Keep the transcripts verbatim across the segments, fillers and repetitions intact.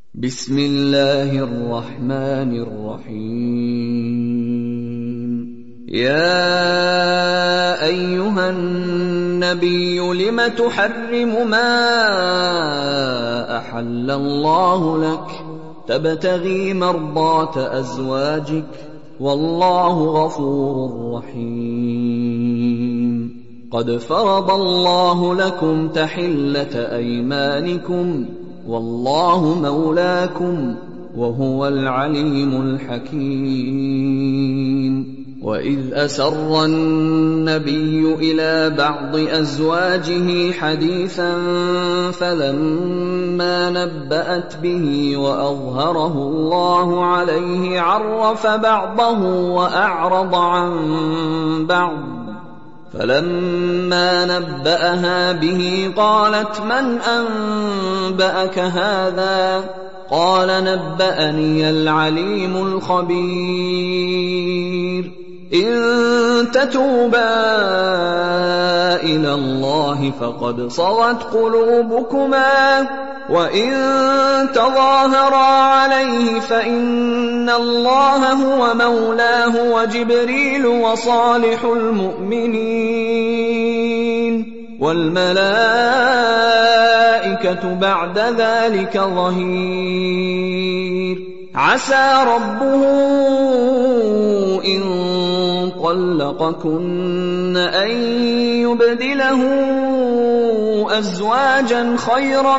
بسم الله الرحمن الرحيم. يا أيها النبي لم تحرم ما أحل الله لك تبتغي مرضات أزواجك والله غفور رحيم. قد فرض الله لكم تحلة أيمانكم والله مولاكم وهو العليم الحكيم. وإذ أسر النبي إلى بعض أزواجه حديثا فلما نبأت به وأظهره الله عليه عرف بعضه وأعرض عن بعض، فلما نبأها به قالت من أنبأك هذا؟ قال نبأني العليم الخبير. إن تتوبا إلى الله فقد صغت قلوبكما وإن تظاهرا عليه فإن الله هو مولاه وجبريل وصالح المؤمنين والملائكة بعد ذلك ظهير. عسى ربه إن طلقكن أن يبدله أزواجا خيرا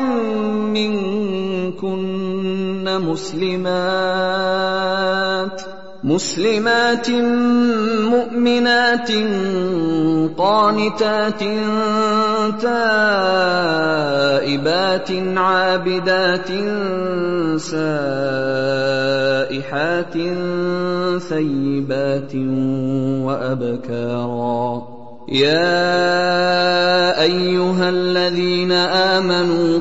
منكن مسلمات مسلمات مؤمنات قانتات تائبات عابدات سائحات ثيبات وأبكارا. يا أيها الذين آمنوا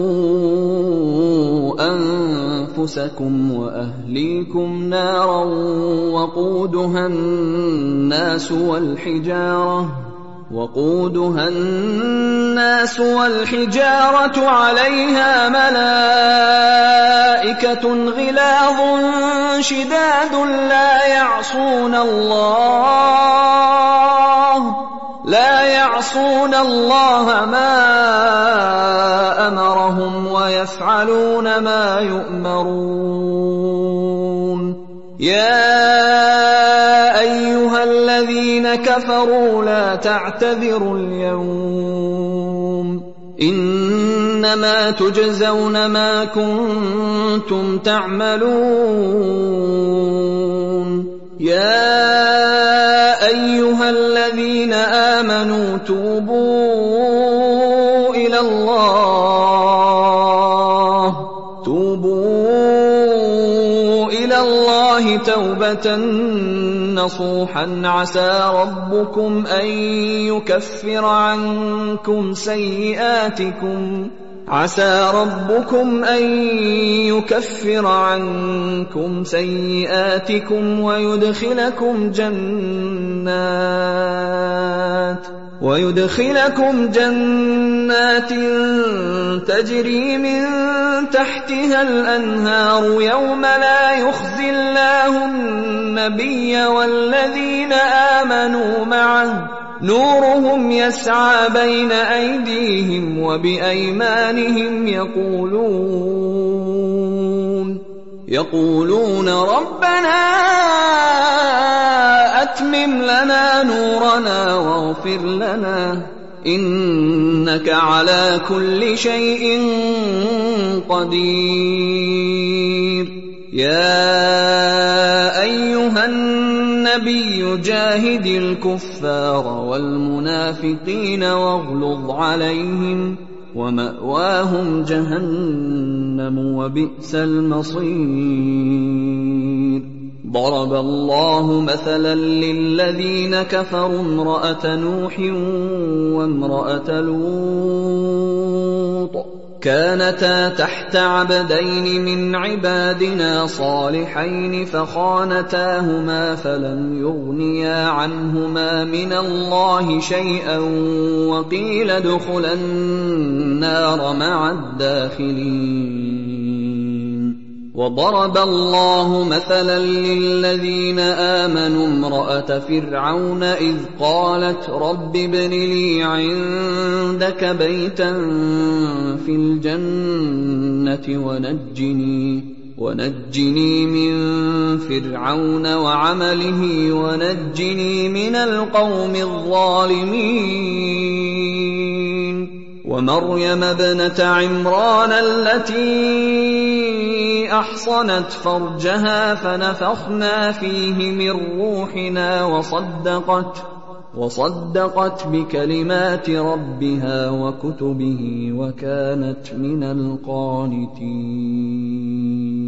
قوا أنفسكم وأهليكم نارا وقودها الناس والحجارة وقودها الناس والحجارة عليها ملائكة غلاظ شداد لا يعصون الله لا يعصون الله ما أمرهم ويفعلون ما يؤمرون. يا أيها الذين كفروا لا تعتذروا اليوم إنما تجزون ما كنتم تعملون. يا أيها الذين آمنوا توبوا إلى الله توبوا إلى الله توبة نصوحا عسى ربكم أن يكفر عنكم سيئاتكم عسى ربكم أن يكفر عنكم سيئاتكم ويدخلكم جنات ويدخلكم جنات تجري من تحتها الأنهار يوم لا يخزي الله النبي والذين آمنوا معه نورهم يسعى بين أيديهم وبأيمانهم يقولون يقولون ربنا أتمم لنا نورنا واغفر لنا إنك على كل شيء قدير. يا أيها النبي جاهد الكفار والمنافقين واغلظ عليهم ومأواهم جهنم وبئس المصير. ضرب الله مثلا للذين كفروا امرأة نوح وامرأة لوط كانتا تحت عبدين من عبادنا صالحين فخانتاهما فلم يغنيا عنهما من الله شيئا وقيل ادخلا النار مع الداخلين. وضرب الله مثلا للذين آمنوا امرأة فرعون إذ قالت رب ابن لي عندك بيتا في الجنة ونجني, ونجني من فرعون وعمله ونجني من القوم الظالمين. ومريم ابنة عمران التي أحصنت فرجها فنفخنا فيه من روحنا وصدقت, وصدقت بكلمات ربها وكتبه وكانت من القانتين.